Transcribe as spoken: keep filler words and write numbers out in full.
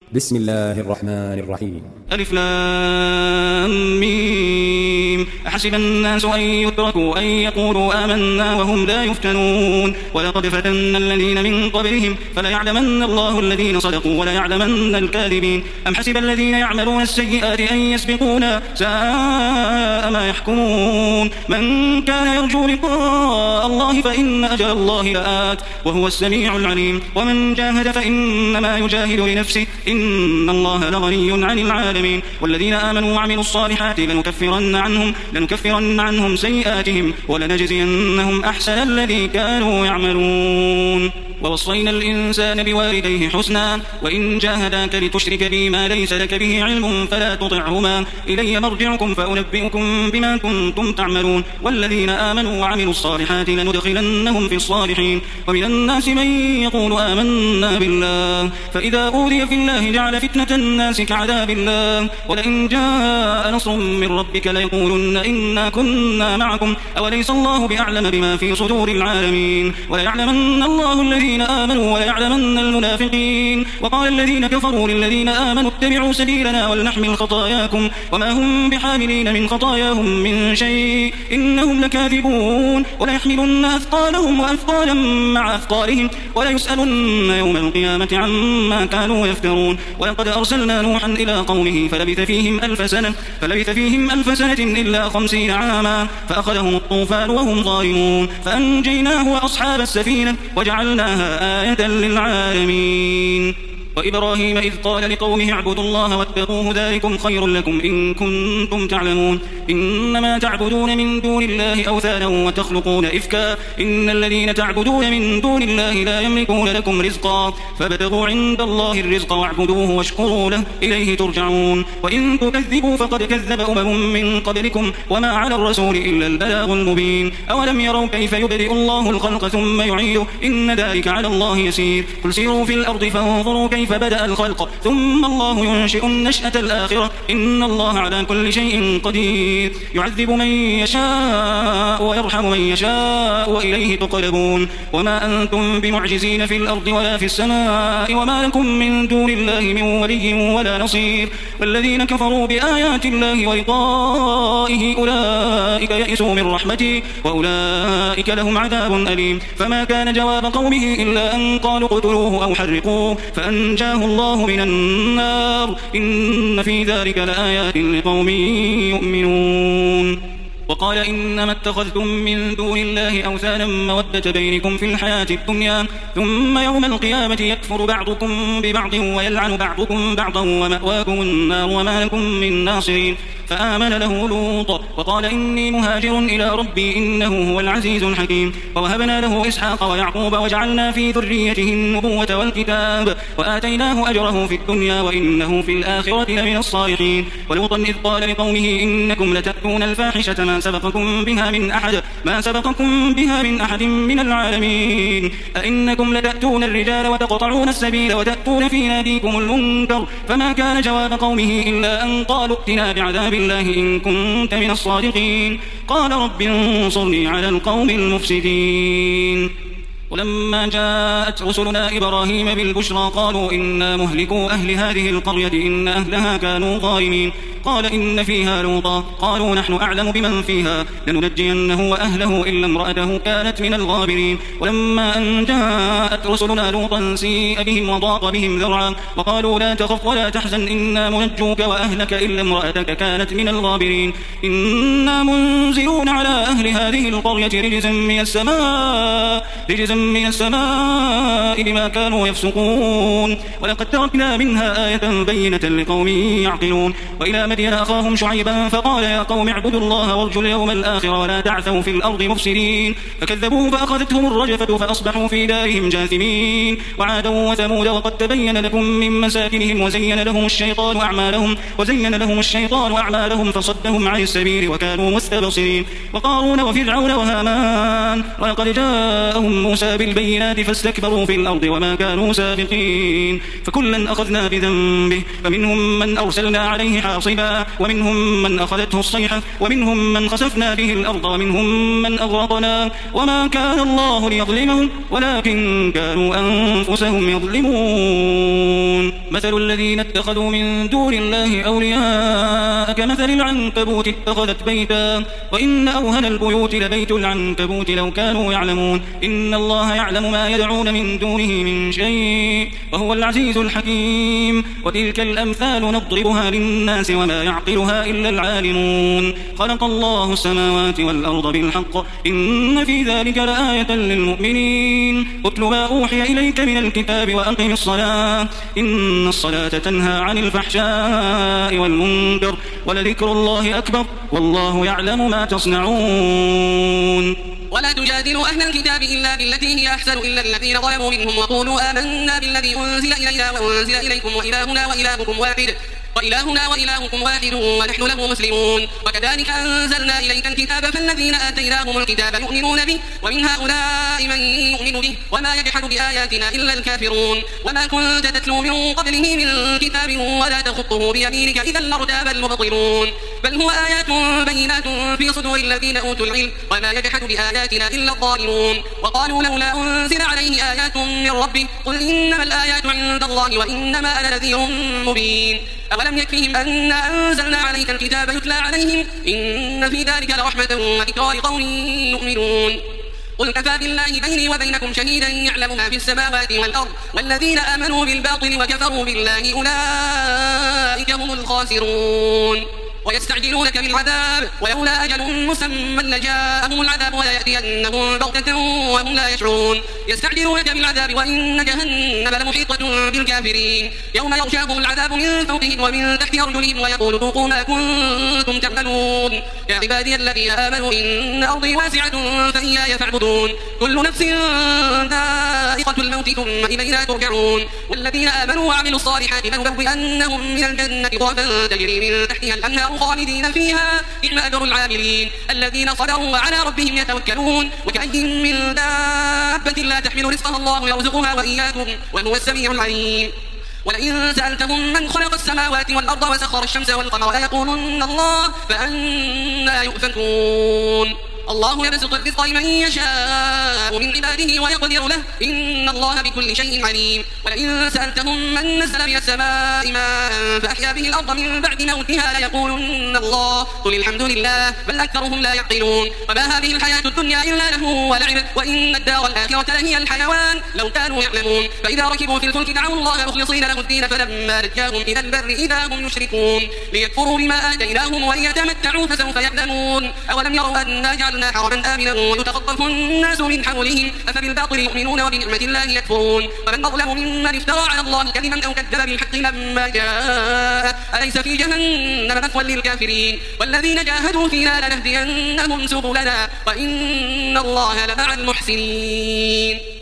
بسم الله الرحمن الرحيم. ألف لام ميم. أحسب الناس أن يتركوا أن يقولوا آمنا وهم لا يفتنون ولقد فتنا الذين من قبلهم فليعلمن الله الذين صدقوا وليعلمن الكاذبين. أم حسب الذين يعملون السيئات أن يسبقونا ساء ما يحكمون. من كان يرجو لقاء الله فإن أجل الله لآت وهو السميع العليم. ومن جاهد فإنما يجاهد لنفسه إن الله لغني عن العالمين. والذين آمنوا وعملوا الصالحات لنكفرن عنهم, لنكفرن عنهم سيئاتهم ولنجزينهم أحسن الذي كانوا يعملون. ووصينا الإنسان بوالديه حسنا وإن جاهداك لتشرك بي ما ليس لك به علم فلا تطعهما إلي مرجعكم فأنبئكم بما كنتم تعملون. والذين آمنوا وعملوا الصالحات لندخلنهم في الصالحين. ومن الناس من يقول آمنا بالله فإذا أوذي في الله جعل فتنة الناس كعذاب الله ولئن جاء نصر من ربك ليقولن إنا كنا معكم أوليس الله بأعلم بما في صدور العالمين. وليعلمن الله الذين آمنوا وليعلمن المنافقين. وقال الذين كفروا للذين آمنوا اتبعوا سبيلنا ولنحمل خطاياكم وما هم بحاملين من خطاياهم من شيء إنهم لكاذبون. وليحملن أثقالهم وأثقالا مع أثقالهم وليسألن يوم القيامة عما كانوا يفترون. ولقد أرسلنا نوحا إلى قومه فلبث فيهم ألف سنة فلبث فيهم ألف سنة إلا خمسين عاما فأخذهم الطوفان وهم ظالمون فأنجيناه وأصحاب السفينة وجعلناها آية للعالمين. وإبراهيم إذ قال لقومه اعبدوا الله واتقوه ذلكم خير لكم إن كنتم تعلمون. إنما تعبدون من دون الله أوثانا وتخلقون إفكا إن الذين تعبدون من دون الله لا يملكون لكم رزقا فابتغوا عند الله الرزق واعبدوه واشكروا له إليه ترجعون. وإن تكذبوا فقد كذب أمم من قبلكم وما على الرسول إلا البلاغ المبين. أولم يروا كيف يبدئ الله الخلق ثم يعيده إن ذلك على الله يسير. قل سيروا في الأرض فانظروا كيف فبدأ الخلق ثم الله ينشئ النشأة الآخرة إن الله على كل شيء قدير. يعذب من يشاء ويرحم من يشاء وإليه تقلبون. وما أنتم بمعجزين في الأرض ولا في السماء وما لكم من دون الله من ولي ولا نصير. والذين كفروا بآيات الله ولقائه أولئك يئسوا من رحمتي وأولئك لهم عذاب أليم. فما كان جواب قومه إلا أن قالوا اقتلوه أو حرقوه فأنجاه الله من النار إن في ذلك لآيات لقوم يؤمنون. وقال إنما اتخذتم من دون الله أوثانا مودة بينكم في الحياة الدنيا ثم يوم القيامة يكفر بعضكم ببعض ويلعن بعضكم بعضا ومأواكم النار وما لكم من ناصرين. فآمن له لوط وقال إني مهاجر إلى ربي إنه هو العزيز الحكيم. ووهبنا له إسحاق ويعقوب وجعلنا في ذريته النبوة والكتاب وآتيناه أجره في الدنيا وإنه في الآخرة لمن الصالحين. ولوطا إذ قال لقومه إنكم لتأتون الفاحشة ما سبقكم بها من أحد ما سبقكم بها من أحد من العالمين. أئنكم لتأتون الرجال وتقطعون السبيل وتأتون في ناديكم المنكر. فما كان جواب قومه إلا أن قالوا ائتنا بعذاب الله إن كنت من الصادقين. قال رب انصرني على القوم المفسدين. ولما جاءت رسلنا إبراهيم بالبشرى قالوا إنا مهلكو أهل هذه القرية إن أهلها كانوا ظالمين. قال إن فيها لوطا قالوا نحن أعلم بمن فيها لننجينه وأهله إلا امرأته كانت من الغابرين. ولما أن جاءت رسلنا لوطا سيء بهم وضاق بهم ذرعا وقالوا لا تخف ولا تحزن إنا منجوك وأهلك إلا امرأتك كانت من الغابرين. إنا منزلون على أهل هذه القرية رجزا من السماء رجزا من السماء بما كانوا يفسقون. ولقد تركنا منها آية بينة لقوم يعقلون. وإلى مدين أخاهم شعيبا فقال يا قوم اعبدوا الله وارجوا اليوم الآخر ولا تعثوا في الأرض مفسدين. فكذبوه فأخذتهم الرجفة فأصبحوا في دارهم جاثمين. وعادا وثمود وقد تبين لكم من مساكنهم وزين لهم الشيطان أعمالهم وزين لهم الشيطان أعمالهم فصدهم عن السبيل وكانوا مستبصرين. وقارون وفرعون وهامان ولقد جاءهم موسى بالبينات فاستكبروا في الأرض وما كانوا سابقين. فكلا أخذنا بذنبه فمنهم من أرسلنا عليه حاصبا كاذبا ومنهم من أخذته الصيحة ومنهم من خسفنا به الأرض ومنهم من أغرقنا وما كان الله ليظلمهم ولكن كانوا أنفسهم يظلمون. مثل الذين اتخذوا من دون الله أولياء كمثل العنكبوت اتخذت بيتا وإن أوهن البيوت لبيت العنكبوت لو كانوا يعلمون. إن الله يعلم ما يدعون من دونه من شيء وهو العزيز الحكيم. وتلك الأمثال نضربها للناس وما يعقلها إلا العالمون. خلق الله السماوات والأرض بالحق إن في ذلك لآية للمؤمنين. اتل ما أوحي إليك من الكتاب وأقم الصلاة إن الصلاة تنهى عن الفحشاء والمنكر ولذكر الله أكبر والله يعلم ما تصنعون. ولا تجادلوا أهل الكتاب إلا بالتي هي أحسن إلا الذين ظلموا منهم وقولوا آمنا بالذي أنزل إلينا وأنزل إليكم وإلهنا وإلهكم واحد وإلهنا وإلهكم واحد ونحن له مسلمون. وكذلك أنزلنا إليك الكتاب فالذين آتيناهم الكتاب يؤمنون به ومن هؤلاء من يؤمن به وما يجحد بآياتنا إلا الكافرون. وما كنت تتلو من قبله من كتاب ولا تخطه بيمينك إذا لارتاب المبطلون. بل هو آيات بينات في صدور الذين أوتوا العلم وما يجحد بآياتنا إلا الظالمون. وقالوا لولا أنزل عليه آيات من ربه قل إنما الآيات عند الله وإنما أنا نذير مبين. أولم يكفهم أن أنزلنا عليك الكتاب يتلى عليهم إن في ذلك لرحمة وذكرى لقوم يؤمنون. قل كفى بالله بيني وبينكم شهيدا يعلم ما في السماوات والأرض والذين آمنوا بالباطل وكفروا بالله أولئك هم الخاسرون. ويستعجلونك بالعذاب ولولا أجل مسمى لجاءهم العذاب وليأتينهم بغتة وهم لا يشعرون. يستعجلونك بالعذاب وإن جهنم لمحيطة بالكافرين. يوم يغشاهم العذاب من فوقهم ومن تحت أرجلهم ويقول ذوقوا ما كنتم تعملون. يا عبادي الذين آمنوا إن أرضي واسعة فإياي فاعبدون. كل نفس ذائقة الموت ثم إلينا ترجعون. والذين آمنوا وعملوا الصالحات لنبوئنهم من الجنة غرفا تجري من تحتها الأنهار خالدين فيها نعم أجر العاملين الذين صبروا وعلى ربهم يتوكلون. وكأي من دابة لا تحمل رزقها الله يرزقها وإياكم وهو السميع العليم. ولئن سألتهم من خلق السماوات والأرض وسخر الشمس والقمر ليقولن الله فأنى يؤفكون. الله يبسط الرزق لمن يشاء من عباده ويقدر له إن الله بكل شيء عليم. ولئن سألتهم من نزل من السماء ماء فأحيا به الأرض من بعد موتها ليقولن الله قل الحمد لله بل أكثرهم لا يعقلون. وما هذه الحياة الدنيا إلا له ولعب وإن الدار الآخرة لهي الحيوان لو كانوا يعلمون. فإذا ركبوا في الفلك دعوا الله مخلصين له الدين فلما نجاهم إلى البر إذا هم يشركون ليكفروا بما آتيناهم وليتمتعوا فسوف يعلمون. أولم يروا أنا جعلنا حرما آمنا ويتخطف الناس من حولهم أفبالباطل يؤمنون وبنعمة الله يكفرون. ومن أظلم ممن افترى على الله كذبا أو كذب بالحق لما جاء أليس في جهنم مثوى للكافرين. والذين جاهدوا فينا لنهدينهم سبلنا وإن الله لمع المحسنين.